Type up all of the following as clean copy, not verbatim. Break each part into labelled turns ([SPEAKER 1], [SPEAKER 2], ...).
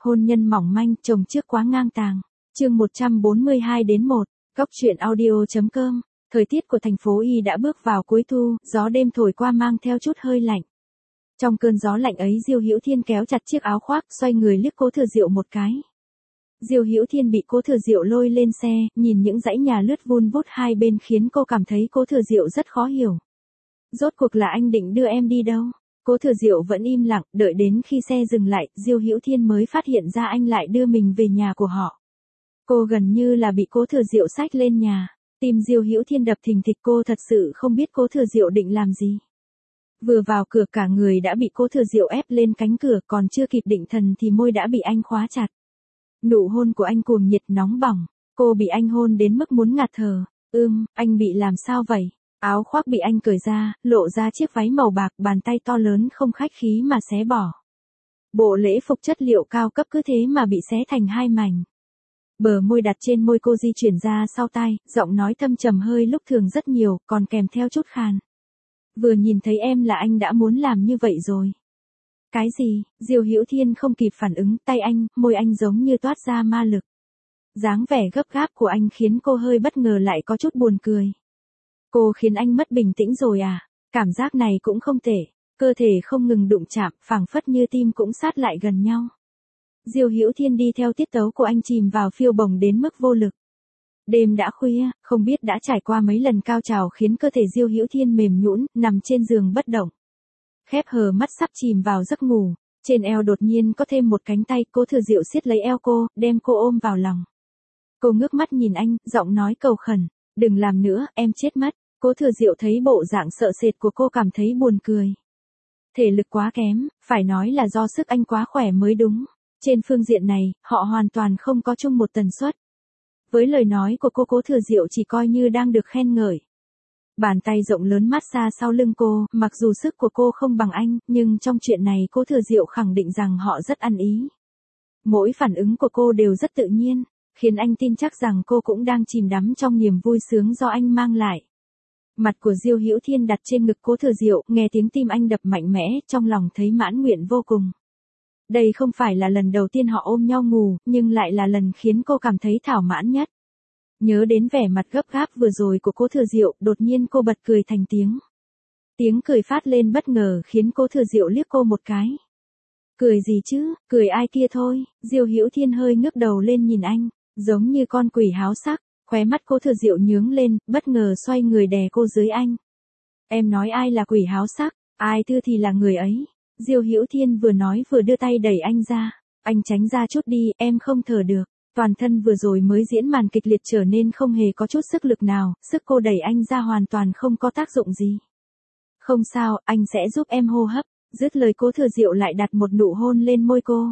[SPEAKER 1] Hôn nhân mỏng manh, chồng trước quá ngang tàng. Chương 142-1, Góc truyện audio.com. Thời tiết của thành phố Y đã bước vào cuối thu, gió đêm thổi qua mang theo chút hơi lạnh. Trong cơn gió lạnh ấy Diêu Hữu Thiên kéo chặt chiếc áo khoác, xoay người liếc Cố Thừa Diệu một cái. Diêu Hữu Thiên bị Cố Thừa Diệu lôi lên xe, nhìn những dãy nhà lướt vun vút hai bên khiến cô cảm thấy Cố Thừa Diệu rất khó hiểu. Rốt cuộc là anh định đưa em đi đâu? Cố Thừa Diệu vẫn im lặng, đợi đến khi xe dừng lại, Diêu Hữu Thiên mới phát hiện ra anh lại đưa mình về nhà của họ. Cô gần như là bị Cố Thừa Diệu xách lên nhà. Tim Diêu Hữu Thiên đập thình thịch, cô thật sự không biết Cố Thừa Diệu định làm gì. Vừa vào cửa cả người đã bị Cố Thừa Diệu ép lên cánh cửa, còn chưa kịp định thần thì môi đã bị anh khóa chặt. Nụ hôn của anh cuồng nhiệt nóng bỏng, cô bị anh hôn đến mức muốn ngạt thở. Anh bị làm sao vậy? Áo khoác bị anh cởi ra, lộ ra chiếc váy màu bạc, bàn tay to lớn không khách khí mà xé bỏ. Bộ lễ phục chất liệu cao cấp cứ thế mà bị xé thành hai mảnh. Bờ môi đặt trên môi cô di chuyển ra sau tai, giọng nói thâm trầm hơi lúc thường rất nhiều, còn kèm theo chút khàn. Vừa nhìn thấy em là anh đã muốn làm như vậy rồi. Cái gì? Diêu Hữu Thiên không kịp phản ứng, tay anh, môi anh giống như toát ra ma lực. Dáng vẻ gấp gáp của anh khiến cô hơi bất ngờ lại có chút buồn cười. Cô khiến anh mất bình tĩnh rồi à? Cảm giác này cũng không tệ, cơ thể không ngừng đụng chạm, phảng phất như tim cũng sát lại gần nhau. Diêu Hữu Thiên đi theo tiết tấu của anh chìm vào phiêu bồng đến mức vô lực. Đêm đã khuya, không biết đã trải qua mấy lần cao trào khiến cơ thể Diêu Hữu Thiên mềm nhũn, nằm trên giường bất động. Khép hờ mắt sắp chìm vào giấc ngủ, trên eo đột nhiên có thêm một cánh tay, Cố Thừa Diệu siết lấy eo cô, đem cô ôm vào lòng. Cô ngước mắt nhìn anh, giọng nói cầu khẩn, đừng làm nữa, em chết mất. Cố Thừa Diệu thấy bộ dạng sợ sệt của cô cảm thấy buồn cười. Thể lực quá kém, phải nói là do sức anh quá khỏe mới đúng. Trên phương diện này, họ hoàn toàn không có chung một tần suất. Với lời nói của cô, Cố Thừa Diệu chỉ coi như đang được khen ngợi. Bàn tay rộng lớn mát xa sau lưng cô, mặc dù sức của cô không bằng anh, nhưng trong chuyện này Cố Thừa Diệu khẳng định rằng họ rất ăn ý. Mỗi phản ứng của cô đều rất tự nhiên, khiến anh tin chắc rằng cô cũng đang chìm đắm trong niềm vui sướng do anh mang lại. Mặt của Diêu Hữu Thiên đặt trên ngực Cố Thừa Diệu, nghe tiếng tim anh đập mạnh mẽ, trong lòng thấy mãn nguyện vô cùng. Đây không phải là lần đầu tiên họ ôm nhau ngủ, nhưng lại là lần khiến cô cảm thấy thỏa mãn nhất. Nhớ đến vẻ mặt gấp gáp vừa rồi của Cố Thừa Diệu, đột nhiên cô bật cười thành tiếng. Tiếng cười phát lên bất ngờ khiến Cố Thừa Diệu liếc cô một cái. Cười gì chứ, cười ai kia thôi. Diêu Hữu Thiên hơi ngước đầu lên nhìn anh, giống như con quỷ háo sắc. Khóe mắt Cố Thừa Diệu nhướng lên, bất ngờ xoay người đè cô dưới anh. Em nói ai là quỷ háo sắc, ai thưa thì là người ấy. Diêu Hữu Thiên vừa nói vừa đưa tay đẩy anh ra. Anh tránh ra chút đi, em không thở được. Toàn thân vừa rồi mới diễn màn kịch liệt trở nên không hề có chút sức lực nào, sức cô đẩy anh ra hoàn toàn không có tác dụng gì. Không sao, anh sẽ giúp em hô hấp. Dứt lời Cố Thừa Diệu lại đặt một nụ hôn lên môi cô.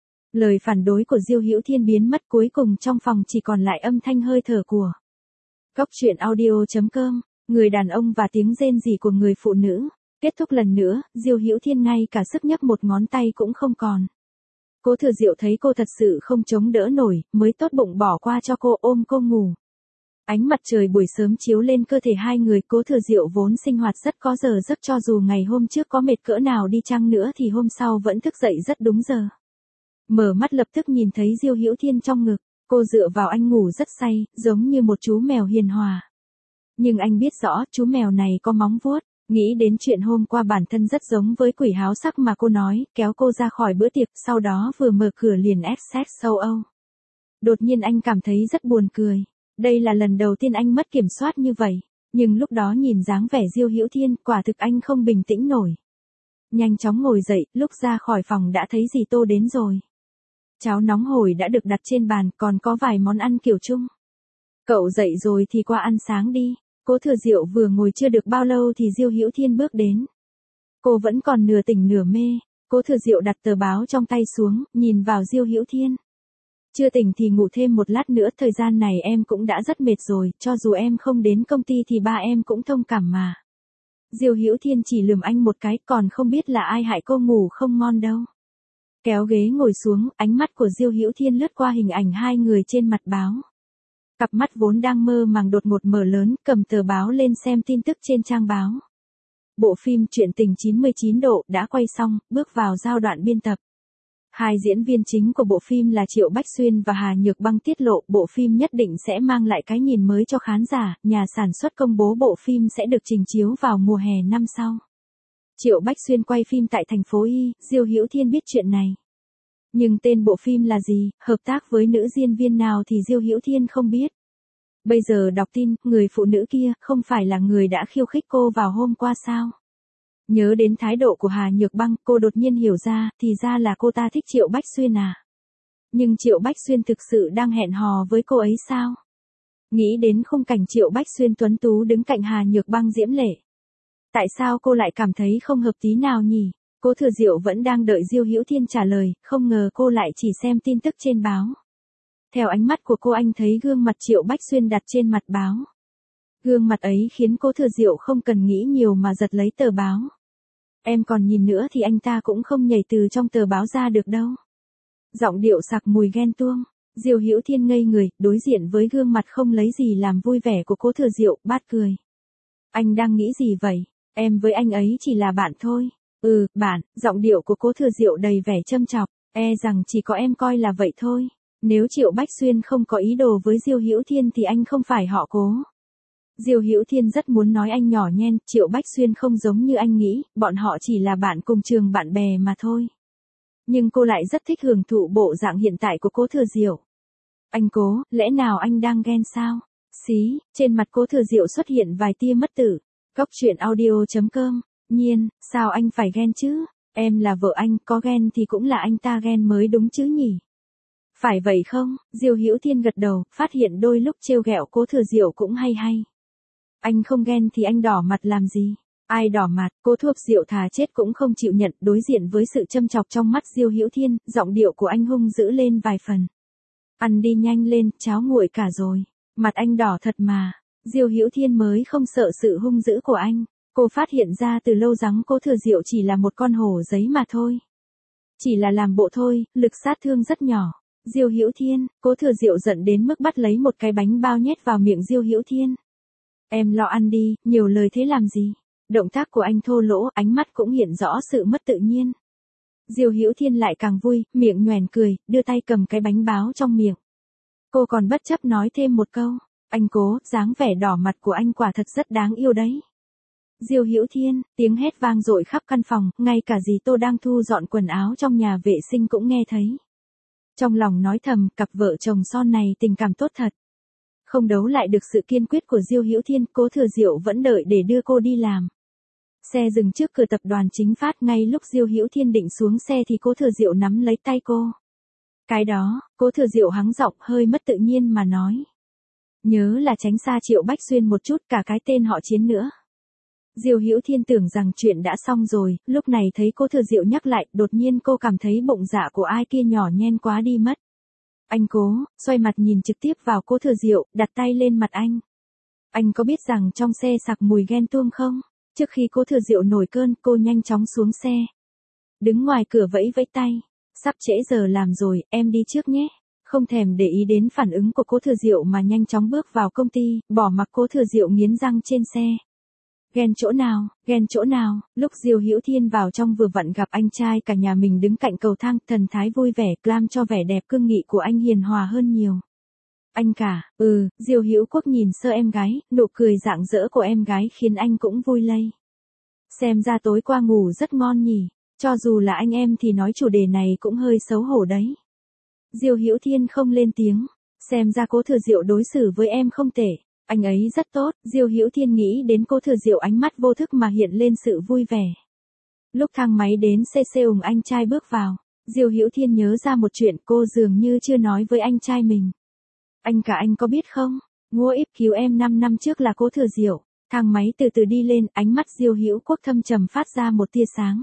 [SPEAKER 1] Lời phản đối của Diêu Hữu Thiên biến mất, cuối cùng trong phòng chỉ còn lại âm thanh hơi thở của Góc truyện audio.com, người đàn ông và tiếng rên rỉ của người phụ nữ. Kết thúc lần nữa, Diêu Hữu Thiên ngay cả sức nhấc một ngón tay cũng không còn. Cố Thừa Diệu thấy cô thật sự không chống đỡ nổi, mới tốt bụng bỏ qua cho cô, ôm cô ngủ. Ánh mặt trời buổi sớm chiếu lên cơ thể hai người, Cố Thừa Diệu vốn sinh hoạt rất có giờ giấc, cho dù ngày hôm trước có mệt cỡ nào đi chăng nữa thì hôm sau vẫn thức dậy rất đúng giờ. Mở mắt lập tức nhìn thấy Diêu Hữu Thiên trong ngực, cô dựa vào anh ngủ rất say, giống như một chú mèo hiền hòa. Nhưng anh biết rõ, chú mèo này có móng vuốt, nghĩ đến chuyện hôm qua bản thân rất giống với quỷ háo sắc mà cô nói, kéo cô ra khỏi bữa tiệc, sau đó vừa mở cửa liền sex sâu âu. Đột nhiên anh cảm thấy rất buồn cười, đây là lần đầu tiên anh mất kiểm soát như vậy, nhưng lúc đó nhìn dáng vẻ Diêu Hữu Thiên, quả thực anh không bình tĩnh nổi. Nhanh chóng ngồi dậy, lúc ra khỏi phòng đã thấy dì Tô đến rồi. Cháo nóng hổi đã được đặt trên bàn, còn có vài món ăn kiểu chung. Cậu dậy rồi thì qua ăn sáng đi. Cố Thừa Diệu vừa ngồi chưa được bao lâu thì Diêu Hữu Thiên bước đến. Cô vẫn còn nửa tỉnh nửa mê. Cố Thừa Diệu đặt tờ báo trong tay xuống, nhìn vào Diêu Hữu Thiên. Chưa tỉnh thì ngủ thêm một lát nữa, thời gian này em cũng đã rất mệt rồi, cho dù em không đến công ty thì ba em cũng thông cảm mà. Diêu Hữu Thiên chỉ lườm anh một cái, còn không biết là ai hại cô ngủ không ngon đâu. Kéo ghế ngồi xuống, ánh mắt của Diêu Hữu Thiên lướt qua hình ảnh hai người trên mặt báo. Cặp mắt vốn đang mơ màng đột ngột mở lớn, cầm tờ báo lên xem tin tức trên trang báo. Bộ phim Chuyện tình 99 độ đã quay xong, bước vào giai đoạn biên tập. Hai diễn viên chính của bộ phim là Triệu Bách Xuyên và Hà Nhược Băng tiết lộ bộ phim nhất định sẽ mang lại cái nhìn mới cho khán giả, nhà sản xuất công bố bộ phim sẽ được trình chiếu vào mùa hè năm sau. Triệu Bách Xuyên quay phim tại thành phố Y, Diêu Hữu Thiên biết chuyện này. Nhưng tên bộ phim là gì, hợp tác với nữ diễn viên nào thì Diêu Hữu Thiên không biết. Bây giờ đọc tin, người phụ nữ kia không phải là người đã khiêu khích cô vào hôm qua sao? Nhớ đến thái độ của Hà Nhược Băng, cô đột nhiên hiểu ra, thì ra là cô ta thích Triệu Bách Xuyên à? Nhưng Triệu Bách Xuyên thực sự đang hẹn hò với cô ấy sao? Nghĩ đến khung cảnh Triệu Bách Xuyên tuấn tú đứng cạnh Hà Nhược Băng diễm lệ. Tại sao cô lại cảm thấy không hợp tí nào nhỉ? Cố Thừa Diệu vẫn đang đợi Diêu Hữu Thiên trả lời, không ngờ cô lại chỉ xem tin tức trên báo. Theo ánh mắt của cô anh thấy gương mặt Triệu Bách Xuyên đặt trên mặt báo. Gương mặt ấy khiến Cố Thừa Diệu không cần nghĩ nhiều mà giật lấy tờ báo. Em còn nhìn nữa thì anh ta cũng không nhảy từ trong tờ báo ra được đâu. Giọng điệu sặc mùi ghen tuông. Diêu Hữu Thiên ngây người, đối diện với gương mặt không lấy gì làm vui vẻ của Cố Thừa Diệu, bát cười. Anh đang nghĩ gì vậy? Em với anh ấy chỉ là bạn thôi. Bạn, giọng điệu của Cố Thừa Diệu đầy vẻ châm chọc, rằng chỉ có em coi là vậy thôi. Nếu Triệu Bách Xuyên không có ý đồ với Diêu Hữu Thiên thì anh không phải họ Cố. Diêu Hữu Thiên rất muốn nói anh nhỏ nhen, Triệu Bách Xuyên không giống như anh nghĩ, bọn họ chỉ là bạn cùng trường bạn bè mà thôi. Nhưng cô lại rất thích hưởng thụ bộ dạng hiện tại của Cố Thừa Diệu. Anh Cố, lẽ nào anh đang ghen sao? Xí, trên mặt Cố Thừa Diệu xuất hiện vài tia mất tử. Góc truyện audio.com. Nhiên, sao anh phải ghen chứ? Em là vợ anh, có ghen thì cũng là anh ta ghen mới đúng chứ nhỉ? Phải vậy không? Diêu Hữu Thiên gật đầu, phát hiện đôi lúc trêu ghẹo Cố Thừa Diệu cũng hay hay. Anh không ghen thì anh đỏ mặt làm gì? Ai đỏ mặt? Cố Thuốc Diệu thà chết cũng không chịu nhận, đối diện với sự châm chọc trong mắt Diêu Hữu Thiên, giọng điệu của anh hung dữ lên vài phần. Ăn đi nhanh lên, cháo nguội cả rồi. Mặt anh đỏ thật mà. Diêu Hữu Thiên mới không sợ sự hung dữ của anh. Cô phát hiện ra từ lâu rằng Cố Thừa Diệu chỉ là một con hổ giấy mà thôi. Chỉ là làm bộ thôi, lực sát thương rất nhỏ. Diêu Hữu Thiên, Cố Thừa Diệu giận đến mức bắt lấy một cái bánh bao nhét vào miệng Diêu Hữu Thiên. Em lo ăn đi, nhiều lời thế làm gì? Động tác của anh thô lỗ, ánh mắt cũng hiện rõ sự mất tự nhiên. Diêu Hữu Thiên lại càng vui, miệng nhoẻn cười, đưa tay cầm cái bánh bao trong miệng. Cô còn bất chấp nói thêm một câu. Anh Cố, dáng vẻ đỏ mặt của anh quả thật rất đáng yêu đấy. Diêu Hữu Thiên, tiếng hét vang dội khắp căn phòng, ngay cả dì Tô đang thu dọn quần áo trong nhà vệ sinh cũng nghe thấy. Trong lòng nói thầm, cặp vợ chồng son này tình cảm tốt thật. Không đấu lại được sự kiên quyết của Diêu Hữu Thiên, Cố Thừa Diệu vẫn đợi để đưa cô đi làm. Xe dừng trước cửa tập đoàn Chính Phát, ngay lúc Diêu Hữu Thiên định xuống xe thì Cố Thừa Diệu nắm lấy tay cô. Cái đó, Cố Thừa Diệu hắng giọng hơi mất tự nhiên mà nói. Nhớ là tránh xa Triệu Bách Xuyên một chút, cả cái tên họ Chiến nữa. Diêu Hữu Thiên tưởng rằng chuyện đã xong rồi, lúc này thấy Cố Thừa Diệu nhắc lại, đột nhiên cô cảm thấy bụng dạ của ai kia nhỏ nhen quá đi mất. Anh Cố, xoay mặt nhìn trực tiếp vào Cố Thừa Diệu, đặt tay lên mặt anh. Anh có biết rằng trong xe sặc mùi ghen tuông không? Trước khi Cố Thừa Diệu nổi cơn, cô nhanh chóng xuống xe. Đứng ngoài cửa vẫy vẫy tay. Sắp trễ giờ làm rồi, em đi trước nhé. Không thèm để ý đến phản ứng của Cố Thừa Diệu mà nhanh chóng bước vào công ty, bỏ mặc Cố Thừa Diệu nghiến răng trên xe. Ghen chỗ nào, lúc Diêu Hữu Thiên vào trong vừa vặn gặp anh trai cả nhà mình đứng cạnh cầu thang, thần thái vui vẻ, làm cho vẻ đẹp cương nghị của anh hiền hòa hơn nhiều. Anh cả, Diêu Hữu Quốc nhìn sơ em gái, nụ cười rạng rỡ của em gái khiến anh cũng vui lây. Xem ra tối qua ngủ rất ngon nhỉ, cho dù là anh em thì nói chủ đề này cũng hơi xấu hổ đấy. Diêu Hữu Thiên không lên tiếng, xem ra Cố Thừa Diệu đối xử với em không tệ. Anh ấy rất tốt, Diêu Hữu Thiên nghĩ đến Cố Thừa Diệu, ánh mắt vô thức mà hiện lên sự vui vẻ. Lúc thang máy đến CC anh trai bước vào, Diêu Hữu Thiên nhớ ra một chuyện cô dường như chưa nói với anh trai mình. Anh cả, anh có biết không, Ngô Íp cứu em 5 năm trước là Cố Thừa Diệu. Thang máy từ từ đi lên, ánh mắt Diêu Hữu Quốc thâm trầm phát ra một tia sáng.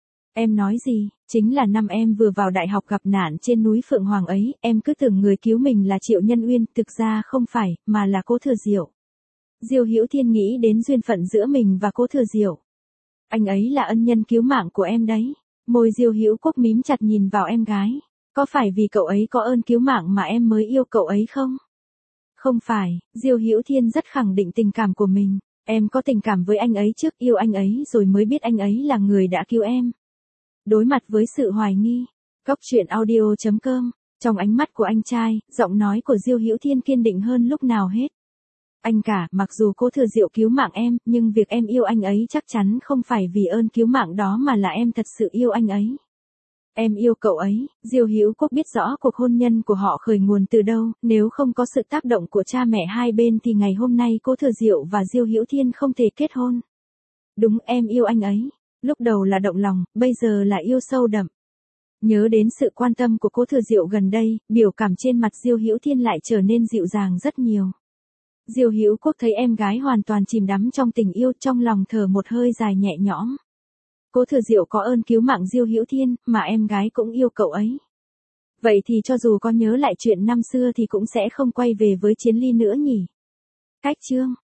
[SPEAKER 1] Em nói gì? Chính là năm em vừa vào đại học gặp nạn trên núi Phượng Hoàng ấy, em cứ tưởng người cứu mình là Triệu Nhân Uyên, thực ra không phải, mà là Cố Thừa Diệu. Diêu Hữu Thiên nghĩ đến duyên phận giữa mình và Cố Thừa Diệu. Anh ấy là ân nhân cứu mạng của em đấy. Môi Diêu Hữu Quốc mím chặt nhìn vào em gái. Có phải vì cậu ấy có ơn cứu mạng mà em mới yêu cậu ấy không? Không phải, Diêu Hữu Thiên rất khẳng định tình cảm của mình. Em có tình cảm với anh ấy trước, yêu anh ấy rồi mới biết anh ấy là người đã cứu em. Đối mặt với sự hoài nghi, Cóc truyện audio.com. Trong ánh mắt của anh trai, giọng nói của Diêu Hữu Thiên kiên định hơn lúc nào hết. Anh cả, mặc dù Cố Thừa Diệu cứu mạng em, nhưng việc em yêu anh ấy chắc chắn không phải vì ơn cứu mạng đó mà là em thật sự yêu anh ấy. Em yêu cậu ấy. Diêu Hữu Quốc biết rõ cuộc hôn nhân của họ khởi nguồn từ đâu, nếu không có sự tác động của cha mẹ hai bên thì ngày hôm nay Cố Thừa Diệu và Diêu Hữu Thiên không thể kết hôn. Đúng, em yêu anh ấy. Lúc đầu là động lòng, bây giờ là yêu sâu đậm. Nhớ đến sự quan tâm của Cố Thừa Diệu gần đây, biểu cảm trên mặt Diêu Hữu Thiên lại trở nên dịu dàng rất nhiều. Diêu Hữu Quốc thấy em gái hoàn toàn chìm đắm trong tình yêu, trong lòng thở một hơi dài nhẹ nhõm. Cố Thừa Diệu có ơn cứu mạng Diêu Hữu Thiên, mà em gái cũng yêu cậu ấy. Vậy thì cho dù có nhớ lại chuyện năm xưa thì cũng sẽ không quay về với Chiến Ly nữa nhỉ? Cách chương